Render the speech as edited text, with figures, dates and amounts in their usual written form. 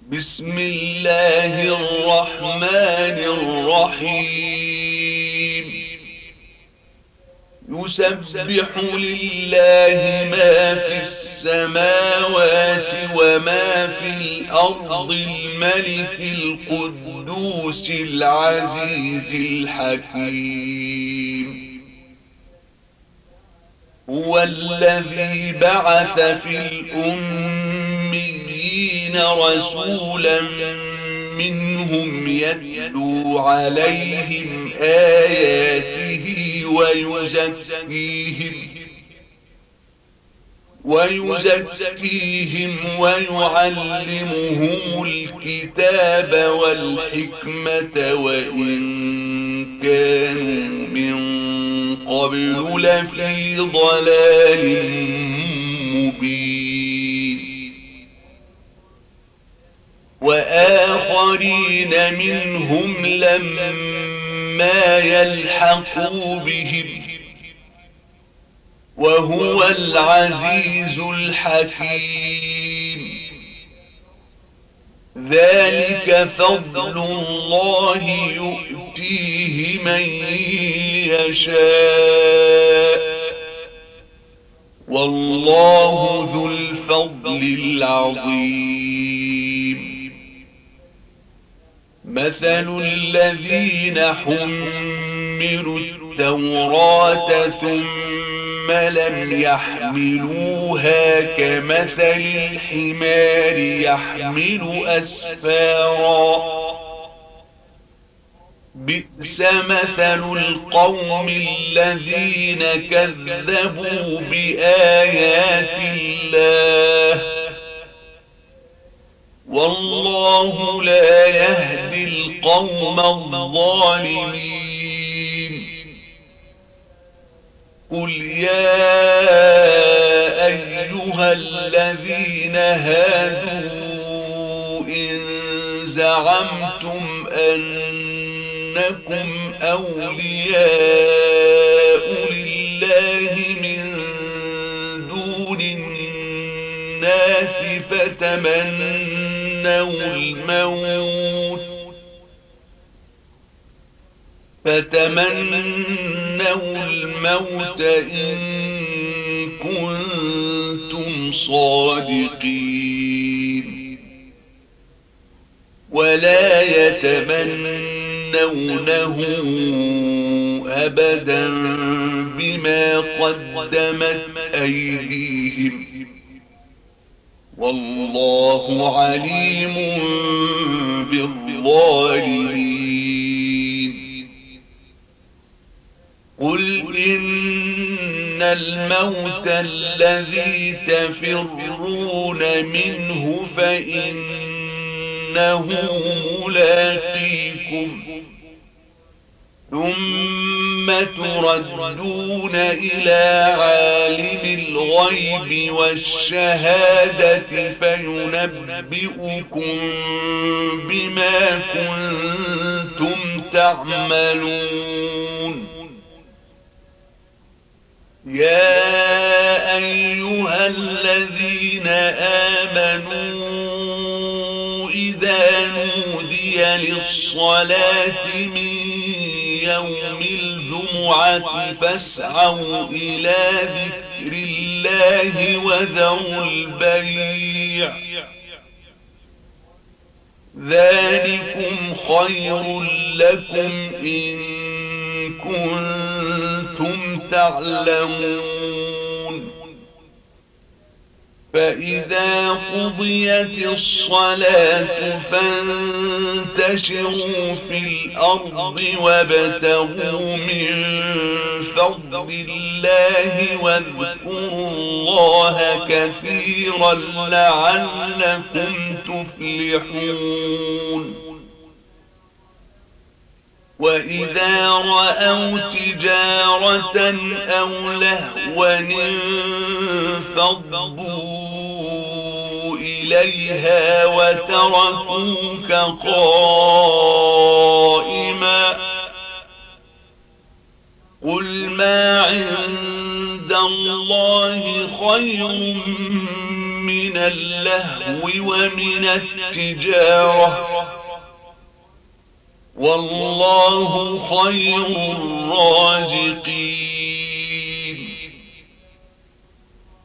بسم الله الرحمن الرحيم. يسبح لله ما في السماوات وما في الأرض الملك القدوس العزيز الحكيم. هو الذي بعث في الأميين رسولا منهم يتلو عليهم آياته ويزكيهم ويعلمهم الكتاب والحكمة وإن كانوا من قبل لفي ضلال مبين. وآخرين منهم لما يلحقوا بهم وهو العزيز الحكيم. ذلك فضل الله يؤتيه من يشاء والله ذو الفضل العظيم. مثل الذين حملوا التوراة ثم لم يحملوها كمثل الحمار يحمل أسفارا. بئس مثل القوم الذين كذبوا بآيات الله والله لا يهدي القوم الظالمين. قل يا أيها الذين هادوا إن زعمتم أنكم أولياء لله من دون الناس فتمنوا الموت إن كنتم صادقين ولا يتمنونه أبدا بما قدمت أيديهم والله عليم بالظالمين. قل إن الموت الذي تفرون منه فإنه ملاقيكم ثم تردون إلى عالم الغيب والشهادة فينبئكم بما كنتم تعملون. يا أيها الذين آمنوا إذا نودي للصلاة من يوم الجمعة فاسعوا إلى ذكر الله وذروا البيع ذلكم خير لكم إن كنتم تعلمون. فإذا قضيت الصلاة فانتشروا في الأرض وابتغوا من فضل الله واذكروا الله كثيرا لعلكم تفلحون. وإذا رأوا تجارة أو لهوا انفضوا إليها وتركوك قائما. قل ما عند الله خير من اللهو ومن التجارة والله خير الرازقين